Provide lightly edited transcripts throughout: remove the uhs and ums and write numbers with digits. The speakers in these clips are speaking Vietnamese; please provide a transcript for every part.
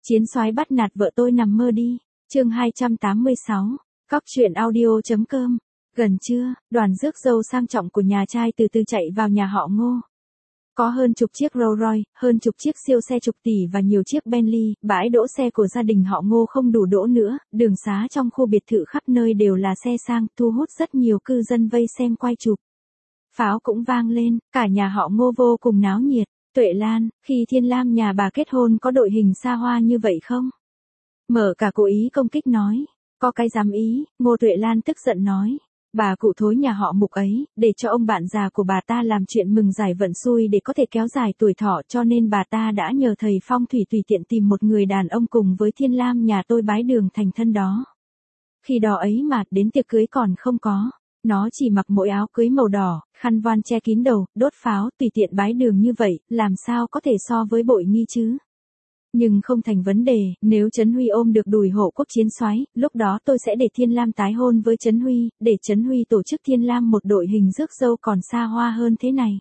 Chiến soái bắt nạt vợ tôi nằm mơ đi. Chương 286. Cóc truyện audio.com. Gần trưa, đoàn rước dâu sang trọng của nhà trai từ từ chạy vào nhà họ Ngô. Có hơn chục chiếc Rolls Royce, hơn chục chiếc siêu xe chục tỷ và nhiều chiếc Bentley, bãi đỗ xe của gia đình họ Ngô không đủ đỗ nữa, đường xá trong khu biệt thự khắp nơi đều là xe sang, thu hút rất nhiều cư dân vây xem quay chụp. Pháo cũng vang lên, cả nhà họ Ngô vô cùng náo nhiệt. Tuệ Lan, khi Thiên Lam nhà bà kết hôn có đội hình xa hoa như vậy không? Mở cả cố ý công kích nói. Có cái dám ý, Ngô Tuệ Lan tức giận nói. Bà cụ thối nhà họ Mục ấy, để cho ông bạn già của bà ta làm chuyện mừng giải vận xui để có thể kéo dài tuổi thọ, cho nên bà ta đã nhờ thầy phong thủy tùy tiện tìm một người đàn ông cùng với Thiên Lam nhà tôi bái đường thành thân đó. Khi đó ấy mà, đến tiệc cưới còn không có. Nó chỉ mặc mỗi áo cưới màu đỏ, khăn voan che kín đầu, đốt pháo, tùy tiện bái đường như vậy, làm sao có thể so với bội nghi chứ? Nhưng không thành vấn đề, nếu Trấn Huy ôm được đùi hộ quốc chiến soái, lúc đó tôi sẽ để Thiên Lam tái hôn với Trấn Huy, để Trấn Huy tổ chức Thiên Lam một đội hình rước dâu còn xa hoa hơn thế này.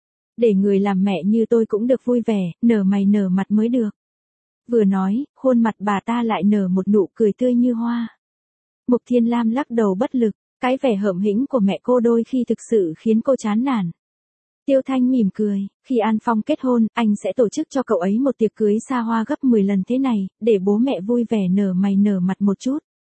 Để người làm mẹ như tôi cũng được vui vẻ, nở mày nở mặt mới được. Vừa nói, khuôn mặt bà ta lại nở một nụ cười tươi như hoa. Mục Thiên Lam lắc đầu bất lực. Cái vẻ hợm hĩnh của mẹ cô đôi khi thực sự khiến cô chán nản. Tiêu Thanh mỉm cười, khi An Phong kết hôn, anh sẽ tổ chức cho cậu ấy một tiệc cưới xa hoa gấp 10 lần thế này, để bố mẹ vui vẻ nở mày nở mặt một chút.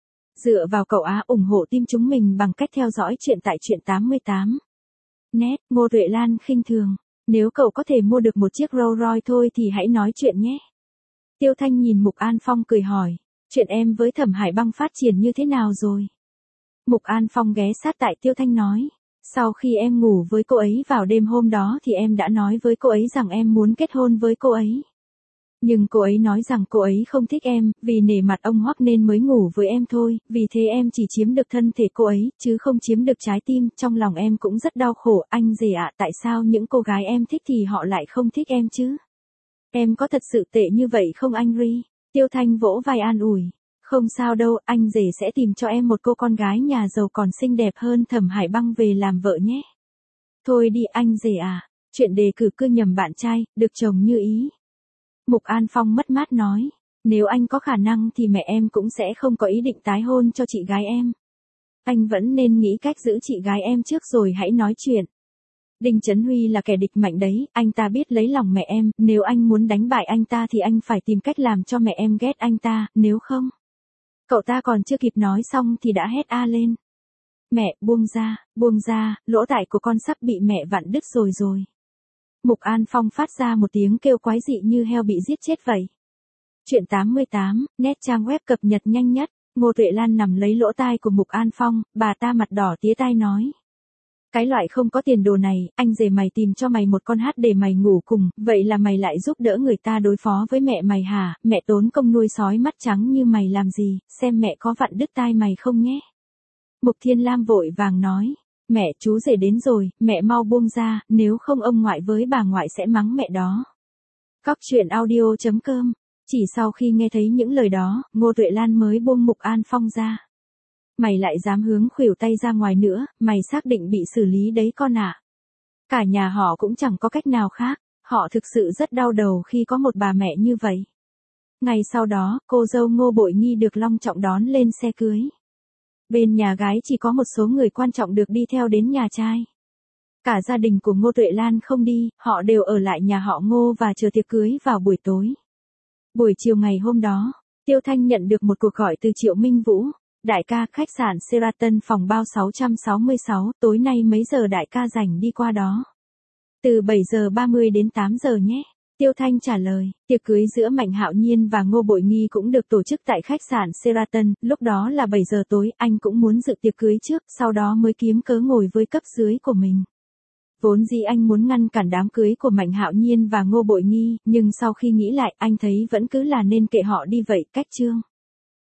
Dựa vào cậu á ủng hộ team chúng mình bằng cách theo dõi chuyện tại truyện 88. Nét, Ngô Tuệ Lan khinh thường, nếu cậu có thể mua được một chiếc Rolls Royce thôi thì hãy nói chuyện nhé. Tiêu Thanh nhìn Mục An Phong cười hỏi, chuyện em với Thẩm Hải Băng phát triển như thế nào rồi? Mục An Phong ghé sát tại Tiêu Thanh nói, sau khi em ngủ với cô ấy vào đêm hôm đó thì em đã nói với cô ấy rằng em muốn kết hôn với cô ấy. Nhưng cô ấy nói rằng cô ấy không thích em, vì nể mặt ông Hoắc nên mới ngủ với em thôi, vì thế em chỉ chiếm được thân thể cô ấy, chứ không chiếm được trái tim, trong lòng em cũng rất đau khổ, anh rể ạ, tại sao những cô gái em thích thì họ lại không thích em chứ? Em có thật sự tệ như vậy không anh Ri? Tiêu Thanh vỗ vai an ủi. Không sao đâu, anh rể sẽ tìm cho em một cô con gái nhà giàu còn xinh đẹp hơn Thẩm Hải Băng về làm vợ nhé. Thôi đi anh rể à, chuyện đề cử cứ nhầm bạn trai, được chồng như ý. Mục An Phong mất mát nói, nếu anh có khả năng thì mẹ em cũng sẽ không có ý định tái hôn cho chị gái em. Anh vẫn nên nghĩ cách giữ chị gái em trước rồi hãy nói chuyện. Đinh Trấn Huy là kẻ địch mạnh đấy, anh ta biết lấy lòng mẹ em, nếu anh muốn đánh bại anh ta thì anh phải tìm cách làm cho mẹ em ghét anh ta, nếu không. Cậu ta còn chưa kịp nói xong thì đã hét a lên. Mẹ, buông ra, lỗ tai của con sắp bị mẹ vặn đứt rồi. Mục An Phong phát ra một tiếng kêu quái dị như heo bị giết chết vậy. Chuyện 88, nét trang web cập nhật nhanh nhất, Ngô Tuệ Lan nằm lấy lỗ tai của Mục An Phong, bà ta mặt đỏ tía tai nói. Cái loại không có tiền đồ này, anh rể mày tìm cho mày một con hát để mày ngủ cùng, vậy là mày lại giúp đỡ người ta đối phó với mẹ mày hả? Mẹ tốn công nuôi sói mắt trắng như mày làm gì, xem mẹ có vặn đứt tai mày không nhé. Mục Thiên Lam vội vàng nói, mẹ chú rể đến rồi, mẹ mau buông ra, nếu không ông ngoại với bà ngoại sẽ mắng mẹ đó. Cóc truyện audio.com. Chỉ sau khi nghe thấy những lời đó, Ngô Tuệ Lan mới buông Mục An Phong ra. Mày lại dám hướng khuỷu tay ra ngoài nữa, mày xác định bị xử lý đấy con ạ. Cả nhà họ cũng chẳng có cách nào khác, họ thực sự rất đau đầu khi có một bà mẹ như vậy. Ngày sau đó, cô dâu Ngô Bội Nghi được long trọng đón lên xe cưới. Bên nhà gái chỉ có một số người quan trọng được đi theo đến nhà trai. Cả gia đình của Ngô Tuệ Lan không đi, họ đều ở lại nhà họ Ngô và chờ tiệc cưới vào buổi tối. Buổi chiều ngày hôm đó, Tiêu Thanh nhận được một cuộc gọi từ Triệu Minh Vũ. Đại ca, khách sạn Sheraton phòng bao 666, tối nay mấy giờ đại ca rảnh đi qua đó? Từ 7 giờ 30 đến 8 giờ nhé. Tiêu Thanh trả lời, tiệc cưới giữa Mạnh Hạo Nhiên và Ngô Bội Nghi cũng được tổ chức tại khách sạn Sheraton, lúc đó là 7 giờ tối, anh cũng muốn dự tiệc cưới trước, sau đó mới kiếm cớ ngồi với cấp dưới của mình. Vốn dĩ anh muốn ngăn cản đám cưới của Mạnh Hạo Nhiên và Ngô Bội Nghi, nhưng sau khi nghĩ lại, anh thấy vẫn cứ là nên kệ họ đi vậy, cách chương.